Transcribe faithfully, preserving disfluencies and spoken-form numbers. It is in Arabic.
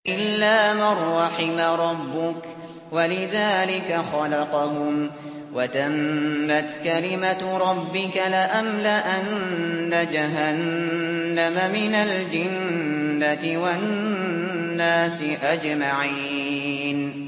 إِلَّا مَن رَّحِمَ رَبُّكَ وَلِذَٰلِكَ خَلَقَهُمْ ۗ وَتَمَّتْ كَلِمَةُ رَبِّكَ لَأَمْلَأَنَّ جَهَنَّمَ مِنَ الْجِنَّةِ وَالنَّاسِ أَجْمَعِينَ